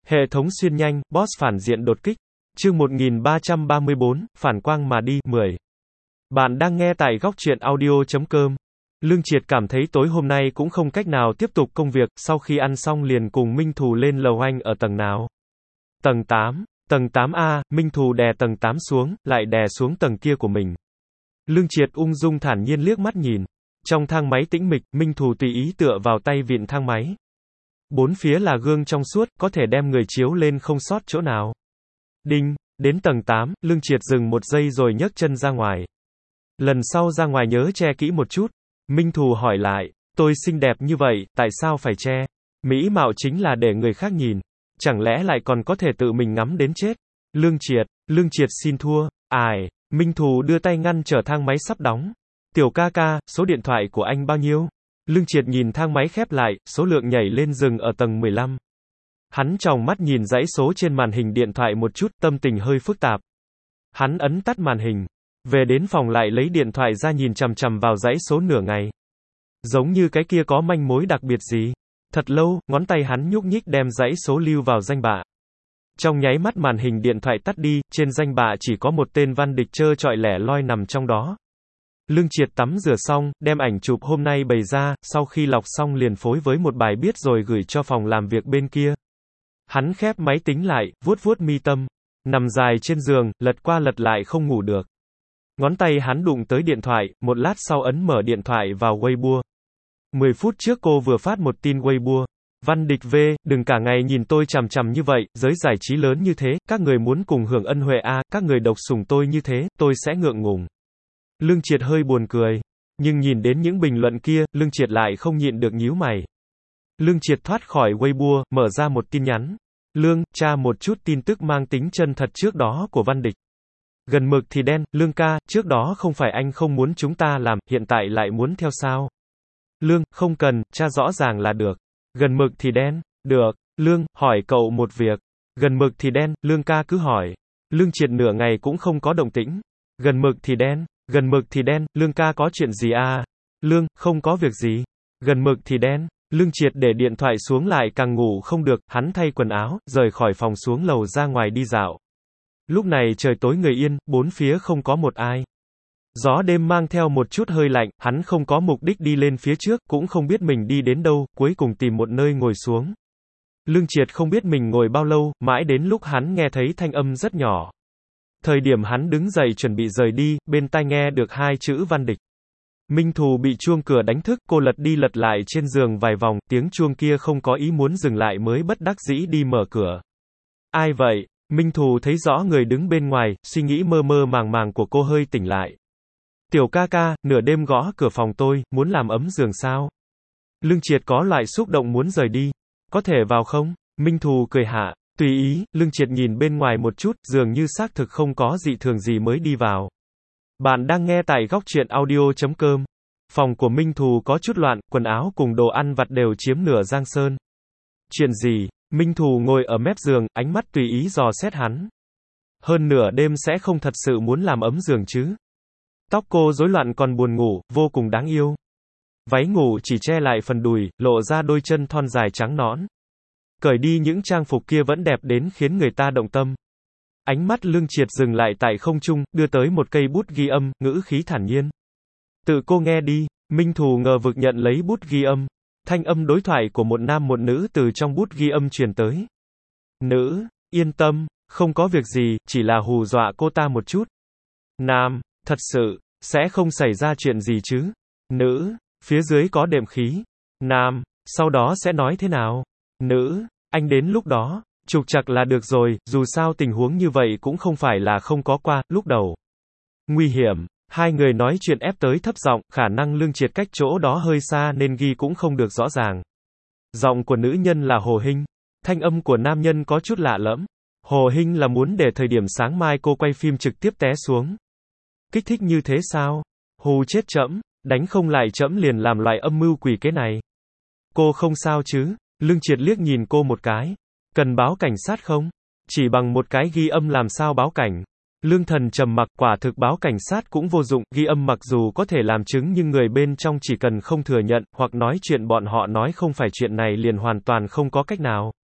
Hệ thống xuyên nhanh, boss phản diện đột kích. Chương 1334, phản quang mà đi, 10. Bạn đang nghe tại góc truyện audio.com. Lương Triệt cảm thấy tối hôm nay cũng không cách nào tiếp tục công việc, sau khi ăn xong liền cùng Minh Thù lên lầu. Anh ở tầng nào? Tầng 8. Tầng 8A, Minh Thù đè tầng 8 xuống, lại đè xuống tầng kia của mình. Lương Triệt ung dung thản nhiên liếc mắt nhìn. Trong thang máy tĩnh mịch, Minh Thù tùy ý tựa vào tay vịn thang máy. Bốn phía là gương trong suốt, có thể đem người chiếu lên không sót chỗ nào. Đinh, đến tầng 8, Lương Triệt dừng một giây rồi nhấc chân ra ngoài. Lần sau ra ngoài nhớ che kỹ một chút. Minh Thù hỏi lại, tôi xinh đẹp như vậy, tại sao phải che? Mỹ mạo chính là để người khác nhìn. Chẳng lẽ lại còn có thể tự mình ngắm đến chết? Lương Triệt xin thua. Ai? Minh Thù đưa tay ngăn trở thang máy sắp đóng. Tiểu ca ca, số điện thoại của anh bao nhiêu? Lương Triệt nhìn thang máy khép lại, số lượng nhảy lên dừng ở tầng 15. Hắn tròng mắt nhìn dãy số trên màn hình điện thoại một chút, tâm tình hơi phức tạp. Hắn ấn tắt màn hình. Về đến phòng lại lấy điện thoại ra nhìn chằm chằm vào dãy số nửa ngày. Giống như cái kia có manh mối đặc biệt gì. Thật lâu, ngón tay hắn nhúc nhích đem dãy số lưu vào danh bạ. Trong nháy mắt màn hình điện thoại tắt đi, trên danh bạ chỉ có một tên Văn Địch trơ trọi lẻ loi nằm trong đó. Lương Triệt tắm rửa xong, đem ảnh chụp hôm nay bày ra, sau khi lọc xong liền phối với một bài viết rồi gửi cho phòng làm việc bên kia. Hắn khép máy tính lại, vuốt vuốt mi tâm. Nằm dài trên giường, lật qua lật lại không ngủ được. Ngón tay hắn đụng tới điện thoại, một lát sau ấn mở điện thoại vào Weibo. 10 phút trước cô vừa phát một tin Weibo. Văn Địch V, đừng cả ngày nhìn tôi chằm chằm như vậy, giới giải trí lớn như thế, các người muốn cùng hưởng ân huệ à, các người độc sủng tôi như thế, tôi sẽ ngượng ngùng. Lương Triệt hơi buồn cười. Nhưng nhìn đến những bình luận kia, Lương Triệt lại không nhịn được nhíu mày. Lương Triệt thoát khỏi Weibo, mở ra một tin nhắn. Lương, tra một chút tin tức mang tính chân thật trước đó của Văn Địch. Gần mực thì đen, Lương ca, trước đó không phải anh không muốn chúng ta làm, hiện tại lại muốn theo sao? Lương, không cần, tra rõ ràng là được. Gần mực thì đen, được. Lương, hỏi cậu một việc. Gần mực thì đen, Lương ca cứ hỏi. Lương Triệt nửa ngày cũng không có động tĩnh. Gần mực thì đen, Lương ca có chuyện gì à? Lương, không có việc gì. Gần mực thì đen. Lương Triệt để điện thoại xuống lại càng ngủ không được, hắn thay quần áo, rời khỏi phòng xuống lầu ra ngoài đi dạo. Lúc này trời tối người yên, bốn phía không có một ai. Gió đêm mang theo một chút hơi lạnh, hắn không có mục đích đi lên phía trước, cũng không biết mình đi đến đâu, cuối cùng tìm một nơi ngồi xuống. Lương Triệt không biết mình ngồi bao lâu, mãi đến lúc hắn nghe thấy thanh âm rất nhỏ. Thời điểm hắn đứng dậy chuẩn bị rời đi, bên tai nghe được hai chữ Văn Địch. Minh Thù bị chuông cửa đánh thức, cô lật đi lật lại trên giường vài vòng, tiếng chuông kia không có ý muốn dừng lại mới bất đắc dĩ đi mở cửa. Ai vậy? Minh Thù thấy rõ người đứng bên ngoài, suy nghĩ mơ mơ màng màng của cô hơi tỉnh lại. Tiểu ca ca, nửa đêm gõ cửa phòng tôi, muốn làm ấm giường sao? Lương Triệt có loại xúc động muốn rời đi. Có thể vào không? Minh Thù cười hạ. Tùy ý, Lương Triệt nhìn bên ngoài một chút, dường như xác thực không có dị thường gì mới đi vào. Bạn đang nghe tại góc truyện audio.com. Phòng của Minh Thù có chút loạn, quần áo cùng đồ ăn vặt đều chiếm nửa giang sơn. Chuyện gì? Minh Thù ngồi ở mép giường, ánh mắt tùy ý dò xét hắn. Hơn nửa đêm sẽ không thật sự muốn làm ấm giường chứ? Tóc cô rối loạn còn buồn ngủ, vô cùng đáng yêu. Váy ngủ chỉ che lại phần đùi, lộ ra đôi chân thon dài trắng nõn. Cởi đi những trang phục kia vẫn đẹp đến khiến người ta động tâm. Ánh mắt Lương Triệt dừng lại tại không trung, đưa tới một cây bút ghi âm, ngữ khí thản nhiên. Tự cô nghe đi. Minh Thù ngờ vực nhận lấy bút ghi âm. Thanh âm đối thoại của một nam một nữ từ trong bút ghi âm truyền tới. Nữ, yên tâm, không có việc gì, chỉ là hù dọa cô ta một chút. Nam, thật sự, sẽ không xảy ra chuyện gì chứ. Nữ, phía dưới có đệm khí. Nam, sau đó sẽ nói thế nào? Nữ, anh đến lúc đó, trục trặc là được rồi, dù sao tình huống như vậy cũng không phải là không có qua, lúc đầu. Nguy hiểm, hai người nói chuyện ép tới thấp giọng, khả năng Lương Triệt cách chỗ đó hơi xa nên ghi cũng không được rõ ràng. Giọng của nữ nhân là Hồ Hinh, thanh âm của nam nhân có chút lạ lẫm. Hồ Hinh là muốn để thời điểm sáng mai cô quay phim trực tiếp té xuống. Kích thích như thế sao? Hù chết trẫm, đánh không lại trẫm liền làm loại âm mưu quỷ kế này. Cô không sao chứ? Lương Triệt liếc nhìn cô một cái. Cần báo cảnh sát không? Chỉ bằng một cái ghi âm làm sao báo cảnh? Lương Thần trầm mặc, quả thực báo cảnh sát cũng vô dụng, ghi âm mặc dù có thể làm chứng nhưng người bên trong chỉ cần không thừa nhận, hoặc nói chuyện bọn họ nói không phải chuyện này liền hoàn toàn không có cách nào.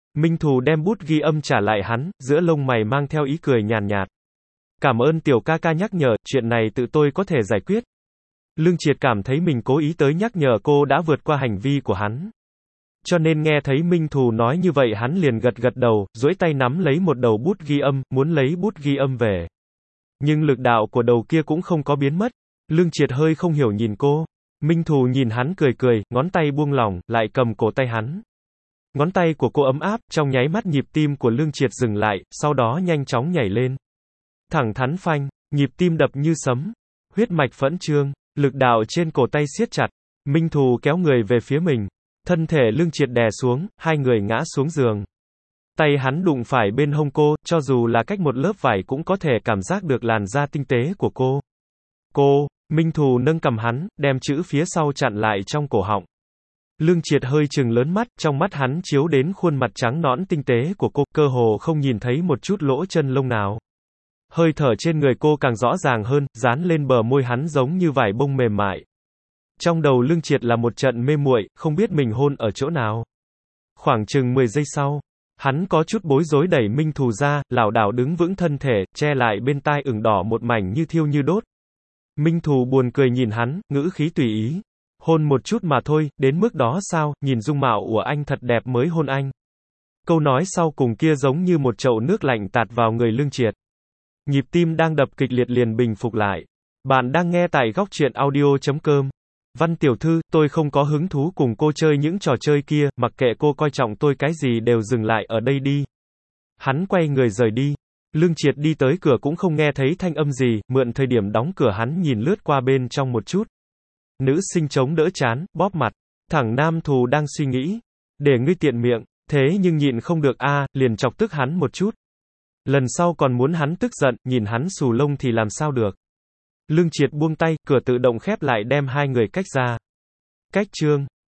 Minh Thù đem bút ghi âm trả lại hắn, giữa lông mày mang theo ý cười nhàn nhạt. Cảm ơn tiểu ca ca nhắc nhở, chuyện này tự tôi có thể giải quyết. Lương Triệt cảm thấy mình cố ý tới nhắc nhở cô đã vượt qua hành vi của hắn. Cho nên nghe thấy Minh Thù nói như vậy hắn liền gật gật đầu, duỗi tay nắm lấy một đầu bút ghi âm, muốn lấy bút ghi âm về. Nhưng lực đạo của đầu kia cũng không có biến mất. Lương Triệt hơi không hiểu nhìn cô. Minh Thù nhìn hắn cười cười, ngón tay buông lỏng, lại cầm cổ tay hắn. Ngón tay của cô ấm áp, trong nháy mắt nhịp tim của Lương Triệt dừng lại, sau đó nhanh chóng nhảy lên. Thẳng thắn phanh, nhịp tim đập như sấm. Huyết mạch phẫn trương, lực đạo trên cổ tay siết chặt. Minh Thù kéo người về phía mình. Thân thể Lương Triệt đè xuống, hai người ngã xuống giường. Tay hắn đụng phải bên hông cô, cho dù là cách một lớp vải cũng có thể cảm giác được làn da tinh tế của cô. Cô, Minh Thù nâng cằm hắn, đem chữ phía sau chặn lại trong cổ họng. Lương Triệt hơi trừng lớn mắt, trong mắt hắn chiếu đến khuôn mặt trắng nõn tinh tế của cô, cơ hồ không nhìn thấy một chút lỗ chân lông nào. Hơi thở trên người cô càng rõ ràng hơn, dán lên bờ môi hắn giống như vải bông mềm mại. Trong đầu Lương Triệt là một trận mê muội, không biết mình hôn ở chỗ nào. Khoảng chừng 10 giây sau, hắn có chút bối rối đẩy Minh Thù ra, lảo đảo đứng vững thân thể, che lại bên tai ửng đỏ một mảnh như thiêu như đốt. Minh Thù buồn cười nhìn hắn, ngữ khí tùy ý. Hôn một chút mà thôi, đến mức đó sao, nhìn dung mạo của anh thật đẹp mới hôn anh. Câu nói sau cùng kia giống như một chậu nước lạnh tạt vào người Lương Triệt. Nhịp tim đang đập kịch liệt liền bình phục lại. Bạn đang nghe tại góc truyện audio.com. Văn tiểu thư, tôi không có hứng thú cùng cô chơi những trò chơi kia, mặc kệ cô coi trọng tôi cái gì đều dừng lại ở đây đi. Hắn quay người rời đi. Lương Triệt đi tới cửa cũng không nghe thấy thanh âm gì, mượn thời điểm đóng cửa hắn nhìn lướt qua bên trong một chút. Nữ sinh chống đỡ chán, bóp mặt. Thằng Nam Thù đang suy nghĩ. Để ngươi tiện miệng, thế nhưng nhịn không được liền chọc tức hắn một chút. Lần sau còn muốn hắn tức giận, nhìn hắn xù lông thì làm sao được. Lương Triệt buông tay, cửa tự động khép lại đem hai người cách ra. Cách chương.